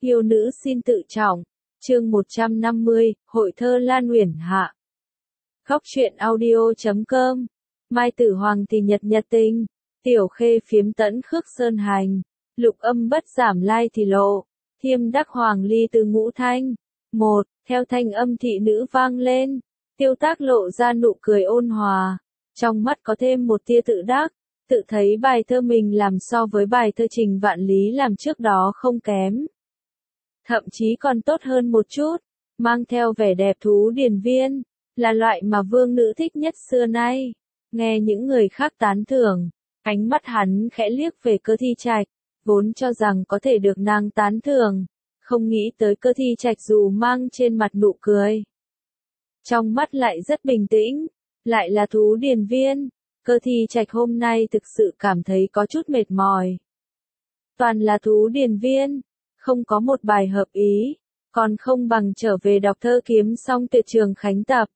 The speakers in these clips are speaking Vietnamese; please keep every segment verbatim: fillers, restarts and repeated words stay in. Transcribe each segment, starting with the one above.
Yêu nữ xin tự trọng. Chương một trăm năm mươi, Hội thơ Lan Uyển Hạ. Góc truyện audio chấm com. Mai Tử Hoàng thì nhật nhật tình. Tiểu Khê phiếm tẫn khước sơn hành. Lục âm bất giảm lai thì lộ. Thiêm đắc hoàng ly từ ngũ thanh. Một, theo thanh âm thị nữ vang lên. Tiêu Tác lộ ra nụ cười ôn hòa. Trong mắt có thêm một tia tự đắc. Tự thấy bài thơ mình làm so với bài thơ Trình Vạn Lý làm trước đó không kém. Thậm chí còn tốt hơn một chút, mang theo vẻ đẹp thú điền viên, là loại mà vương nữ thích nhất xưa nay. Nghe những người khác tán thưởng, ánh mắt hắn khẽ liếc về Cơ Thi Trạch, vốn cho rằng có thể được nàng tán thưởng, không nghĩ tới Cơ Thi Trạch dù mang trên mặt nụ cười. Trong mắt lại rất bình tĩnh, lại là thú điền viên, Cơ Thi Trạch hôm nay thực sự cảm thấy có chút mệt mỏi. Toàn là thú điền viên. Không có một bài hợp ý, còn không bằng trở về đọc thơ kiếm xong tuyệt trường khánh tập.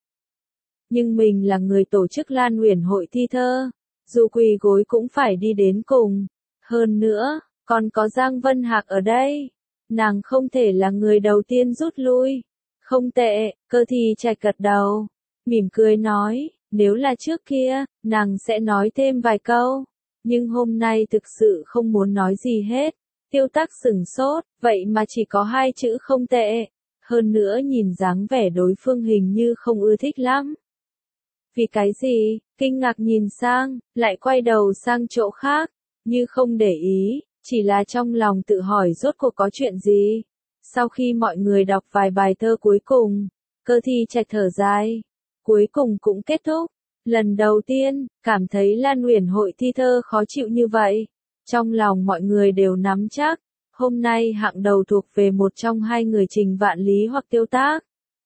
Nhưng mình là người tổ chức Lan Uyển hội thi thơ, dù quỳ gối cũng phải đi đến cùng. Hơn nữa, còn có Giang Vân Hạc ở đây, nàng không thể là người đầu tiên rút lui. Không tệ, Cơ Thi Trạch gật đầu, mỉm cười nói, nếu là trước kia, nàng sẽ nói thêm vài câu, nhưng hôm nay thực sự không muốn nói gì hết. Tiêu Tác sửng sốt, vậy mà chỉ có hai chữ không tệ. Hơn nữa nhìn dáng vẻ đối phương hình như không ưa thích lắm. Vì cái gì? Kinh ngạc nhìn sang, lại quay đầu sang chỗ khác, như không để ý, chỉ là trong lòng tự hỏi rốt cuộc có chuyện gì. Sau khi mọi người đọc vài bài thơ cuối cùng, Cơ Thi Trạch thở dài, cuối cùng cũng kết thúc. Lần đầu tiên, cảm thấy Lan Uyển hội thi thơ khó chịu như vậy. Trong lòng mọi người đều nắm chắc, hôm nay hạng đầu thuộc về một trong hai người Trình Vạn Lý hoặc Tiêu Tác.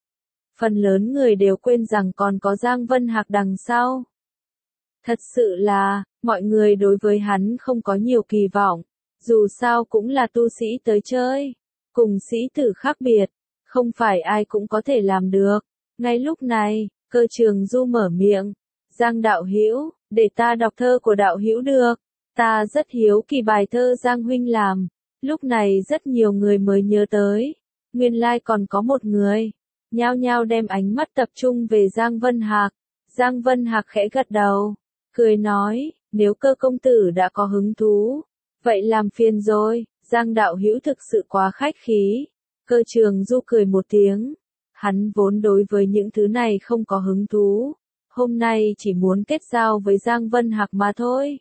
Phần lớn người đều quên rằng còn có Giang Vân Hạc đằng sau. Thật sự là, mọi người đối với hắn không có nhiều kỳ vọng, dù sao cũng là tu sĩ tới chơi, cùng sĩ tử khác biệt, không phải ai cũng có thể làm được. Ngay lúc này, Cơ Trường Du mở miệng, Giang đạo hữu, để ta đọc thơ của đạo hữu được. Ta rất hiếu kỳ bài thơ Giang huynh làm. Lúc này rất nhiều người mới nhớ tới, nguyên lai còn có một người, nhao nhao đem ánh mắt tập trung về Giang Vân Hạc. Giang Vân Hạc khẽ gật đầu, cười nói, nếu Cơ công tử đã có hứng thú, vậy làm phiền rồi. Giang đạo hữu thực sự quá khách khí. Cơ Trường Du cười một tiếng, hắn vốn đối với những thứ này không có hứng thú, hôm nay chỉ muốn kết giao với Giang Vân Hạc mà thôi.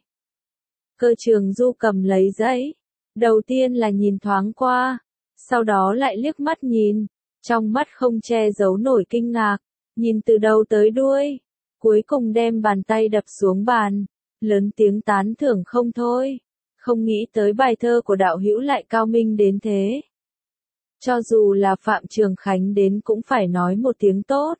Cơ Trường Du cầm lấy giấy, đầu tiên là nhìn thoáng qua, sau đó lại liếc mắt nhìn, trong mắt không che giấu nổi kinh ngạc, nhìn từ đầu tới đuôi, cuối cùng đem bàn tay đập xuống bàn, lớn tiếng tán thưởng không thôi, không nghĩ tới bài thơ của đạo hữu lại cao minh đến thế. Cho dù là Phạm Trường Khánh đến cũng phải nói một tiếng tốt.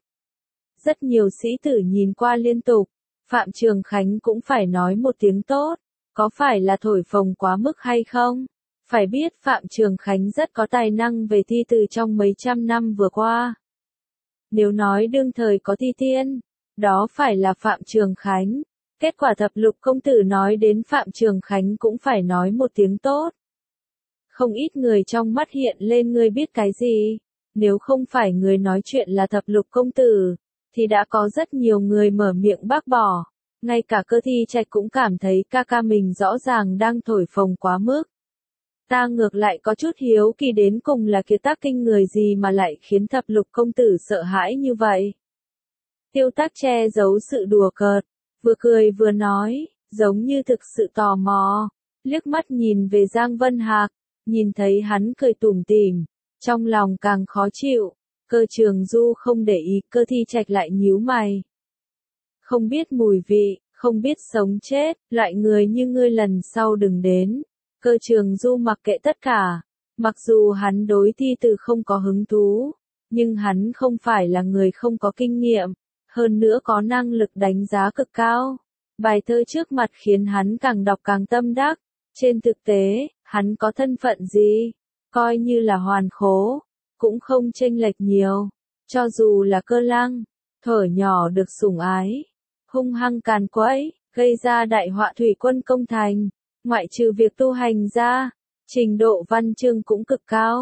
Rất nhiều sĩ tử nhìn qua liên tục, Phạm Trường Khánh cũng phải nói một tiếng tốt. Có phải là thổi phồng quá mức hay không? Phải biết Phạm Trường Khánh rất có tài năng về thi từ trong mấy trăm năm vừa qua. Nếu nói đương thời có thi tiên, đó phải là Phạm Trường Khánh. Kết quả thập lục công tử nói đến Phạm Trường Khánh cũng phải nói một tiếng tốt. Không ít người trong mắt hiện lên ngươi biết cái gì? Nếu không phải người nói chuyện là thập lục công tử, thì đã có rất nhiều người mở miệng bác bỏ. Ngay cả Cơ Thi Trạch cũng cảm thấy ca ca mình rõ ràng đang thổi phồng quá mức. Ta ngược lại có chút hiếu kỳ đến cùng là kiệt tác kinh người gì mà lại khiến thập lục công tử sợ hãi như vậy. Tiêu Tác che giấu sự đùa cợt, vừa cười vừa nói, giống như thực sự tò mò, liếc mắt nhìn về Giang Vân Hạc, nhìn thấy hắn cười tủm tỉm, trong lòng càng khó chịu. Cơ Trường Du không để ý, Cơ Thi Trạch lại nhíu mày. Không biết mùi vị, không biết sống chết, loại người như ngươi lần sau đừng đến. Cơ Trường Du mặc kệ tất cả, mặc dù hắn đối thi từ không có hứng thú, nhưng hắn không phải là người không có kinh nghiệm, hơn nữa có năng lực đánh giá cực cao. Bài thơ trước mặt khiến hắn càng đọc càng tâm đắc. Trên thực tế, hắn có thân phận gì, coi như là hoàn khố, cũng không chênh lệch nhiều. Cho dù là Cơ Lăng, thuở nhỏ được sủng ái, hung hăng càn quấy, gây ra đại họa thủy quân công thành, ngoại trừ việc tu hành ra, trình độ văn chương cũng cực cao.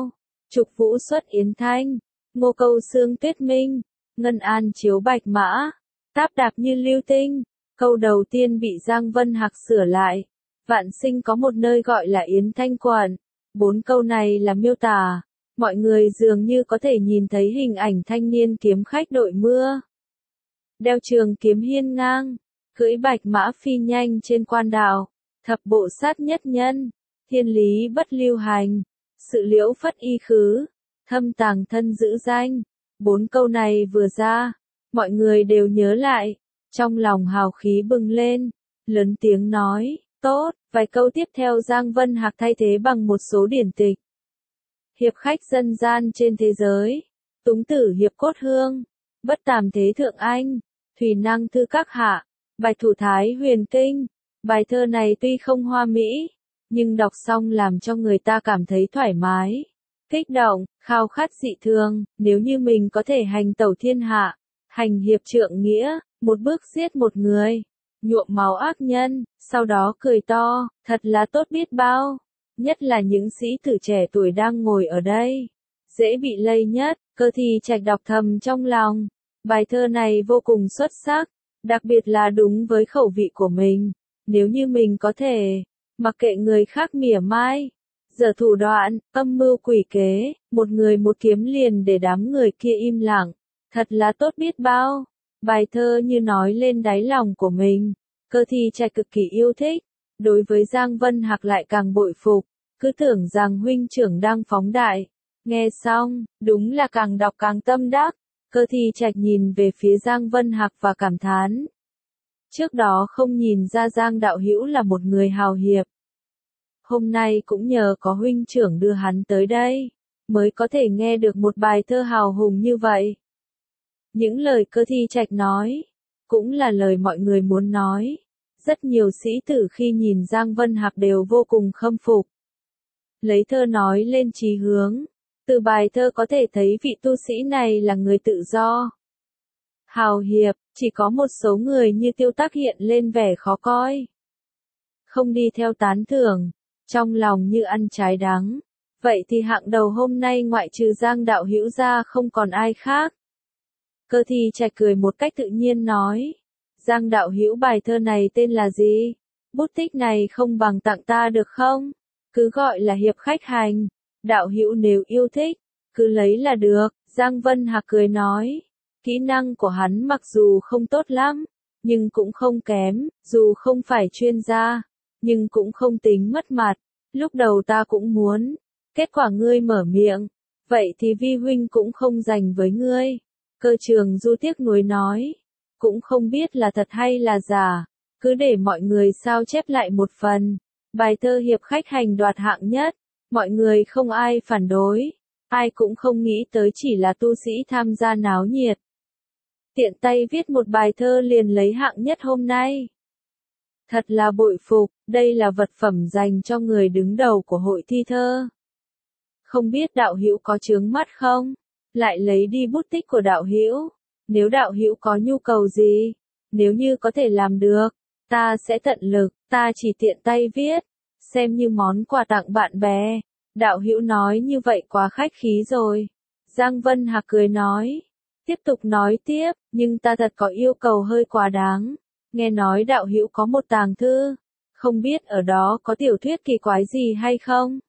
Trục Vũ xuất Yến Thanh, Ngô Câu xương Tuyết Minh, Ngân An chiếu Bạch Mã, Táp đạp như lưu tinh. Câu đầu tiên bị Giang Vân Hạc sửa lại. Vạn Sinh có một nơi gọi là Yến Thanh quận. Bốn câu này là miêu tả. Mọi người dường như có thể nhìn thấy hình ảnh thanh niên kiếm khách đội mưa. Đeo trường kiếm hiên ngang, cưỡi bạch mã phi nhanh trên quan đạo. Thập bộ sát nhất nhân, thiên lý bất lưu hành. Sự liễu phất y khứ, thâm tàng thân giữ danh. Bốn câu này vừa ra, mọi người đều nhớ lại. Trong lòng hào khí bừng lên, lớn tiếng nói, tốt, vài câu tiếp theo Giang Vân Hạc thay thế bằng một số điển tịch. Hiệp khách dân gian trên thế giới, Túng tử hiệp cốt hương, Bất tàm thế thượng anh, Thủy năng thư các hạ, Bạch thủ thái huyền kinh. Bài thơ này tuy không hoa mỹ, nhưng đọc xong làm cho người ta cảm thấy thoải mái, kích động, khao khát dị thường. Nếu như mình có thể hành tẩu thiên hạ, hành hiệp trượng nghĩa, một bước giết một người, nhuộm máu ác nhân, sau đó cười to, thật là tốt biết bao. Nhất là những sĩ tử trẻ tuổi đang ngồi ở đây, dễ bị lây nhất. Cơ Thi Trạch đọc thầm trong lòng, bài thơ này vô cùng xuất sắc, đặc biệt là đúng với khẩu vị của mình. Nếu như mình có thể, mặc kệ người khác mỉa mai, giở thủ đoạn, âm mưu quỷ kế, một người một kiếm liền để đám người kia im lặng, thật là tốt biết bao. Bài thơ như nói lên đáy lòng của mình, Cơ Thi Trạch cực kỳ yêu thích, đối với Giang Vân Hạc lại càng bội phục, cứ tưởng rằng huynh trưởng đang phóng đại. Nghe xong, đúng là càng đọc càng tâm đắc. Cơ Thi Trạch nhìn về phía Giang Vân Hạc và cảm thán. Trước đó không nhìn ra Giang đạo hữu là một người hào hiệp. Hôm nay cũng nhờ có huynh trưởng đưa hắn tới đây, mới có thể nghe được một bài thơ hào hùng như vậy. Những lời Cơ Thi Trạch nói, cũng là lời mọi người muốn nói. Rất nhiều sĩ tử khi nhìn Giang Vân Hạc đều vô cùng khâm phục. Lấy thơ nói lên chí hướng, từ bài thơ có thể thấy vị tu sĩ này là người tự do, hào hiệp. Chỉ có một số người như Tiêu Tác hiện lên vẻ khó coi, không đi theo tán thưởng, trong lòng như ăn trái đắng. Vậy thì hạng đầu hôm nay ngoại trừ Giang đạo hữu ra không còn ai khác. Cơ Thi Trạch cười một cách tự nhiên nói, Giang đạo hữu bài thơ này tên là gì? Bút tích này không bằng tặng ta được không? Cứ gọi là hiệp khách hành. Đạo hữu nếu yêu thích, cứ lấy là được. Giang Vân Hạc cười nói, kỹ năng của hắn mặc dù không tốt lắm, nhưng cũng không kém, dù không phải chuyên gia, nhưng cũng không tính mất mặt. Lúc đầu ta cũng muốn, kết quả ngươi mở miệng, vậy thì vi huynh cũng không dành với ngươi. Cơ Trường Du tiếc nuối nói, cũng không biết là thật hay là giả, cứ để mọi người sao chép lại một phần. Bài thơ hiệp khách hành đoạt hạng nhất, mọi người không ai phản đối, ai cũng không nghĩ tới chỉ là tu sĩ tham gia náo nhiệt. Tiện tay viết một bài thơ liền lấy hạng nhất hôm nay. Thật là bội phục, đây là vật phẩm dành cho người đứng đầu của hội thi thơ. Không biết đạo hữu có chướng mắt không? Lại lấy đi bút tích của đạo hữu. Nếu đạo hữu có nhu cầu gì, nếu như có thể làm được, ta sẽ tận lực, ta chỉ tiện tay viết, xem như món quà tặng bạn bè. Đạo hữu nói như vậy quá khách khí rồi. Giang Vân Hạc cười nói, tiếp tục nói tiếp, nhưng ta thật có yêu cầu hơi quá đáng. Nghe nói đạo hữu có một tàng thư, không biết ở đó có tiểu thuyết kỳ quái gì hay không?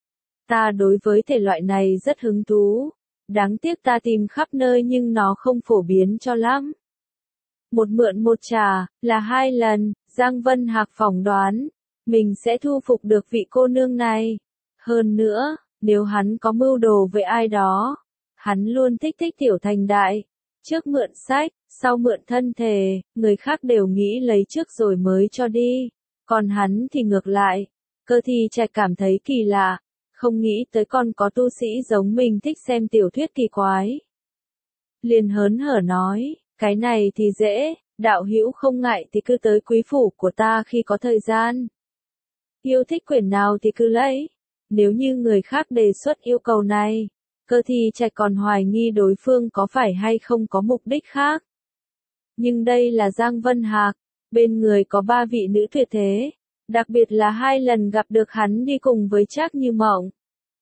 Ta đối với thể loại này rất hứng thú, đáng tiếc ta tìm khắp nơi nhưng nó không phổ biến cho lắm. Một mượn một trả, là hai lần. Giang Vân Hạc phỏng đoán, mình sẽ thu phục được vị cô nương này. Hơn nữa, nếu hắn có mưu đồ với ai đó, hắn luôn thích thích tiểu thành đại. Trước mượn sách, sau mượn thân thể, người khác đều nghĩ lấy trước rồi mới cho đi. Còn hắn thì ngược lại. Cơ Thi Trạch cảm thấy kỳ lạ, không nghĩ tới còn có tu sĩ giống mình thích xem tiểu thuyết kỳ quái. Liền hớn hở nói, cái này thì dễ, đạo hữu không ngại thì cứ tới quý phủ của ta khi có thời gian. Yêu thích quyển nào thì cứ lấy. Nếu như người khác đề xuất yêu cầu này, Cơ Thi Trạch còn hoài nghi đối phương có phải hay không có mục đích khác. Nhưng đây là Giang Vân Hạc, bên người có ba vị nữ tuyệt thế, đặc biệt là hai lần gặp được hắn đi cùng với Trác Như Mộng.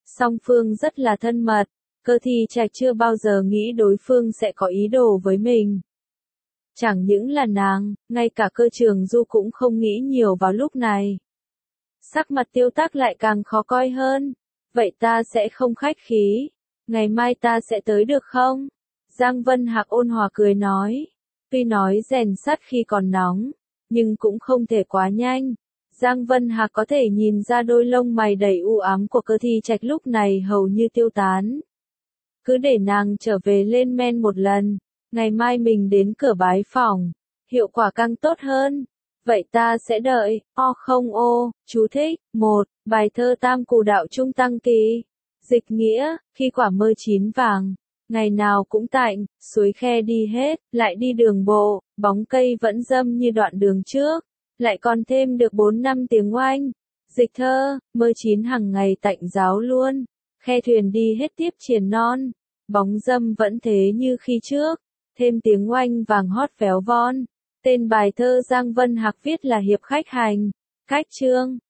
Song phương rất là thân mật, Cơ Thi Trạch chưa bao giờ nghĩ đối phương sẽ có ý đồ với mình. Chẳng những là nàng, ngay cả Cơ Trường Du cũng không nghĩ nhiều vào lúc này. Sắc mặt Tiêu Tắc lại càng khó coi hơn. Vậy ta sẽ không khách khí. Ngày mai ta sẽ tới được không? Giang Vân Hạc ôn hòa cười nói. Tuy nói rèn sắt khi còn nóng, nhưng cũng không thể quá nhanh. Giang Vân Hạc có thể nhìn ra đôi lông mày đầy u ám của Cơ Thi Trạch lúc này hầu như tiêu tán. Cứ để nàng trở về lên men một lần, ngày mai mình đến cửa bái phỏng, hiệu quả càng tốt hơn. Vậy ta sẽ đợi, o không ô, chú thích, một, bài thơ Tam Cù Đạo Trung Tăng Kỳ. Dịch nghĩa, khi quả mơ chín vàng, ngày nào cũng tạnh, suối khe đi hết, lại đi đường bộ, bóng cây vẫn râm như đoạn đường trước, lại còn thêm được bốn năm tiếng oanh. Dịch thơ, mơ chín hàng ngày tạnh giáo luôn, khe thuyền đi hết tiếp triền non, bóng râm vẫn thế như khi trước, thêm tiếng oanh vàng hót véo von. Tên bài thơ Giang Vân Hạc viết là Hiệp Khách Hành, cách chương.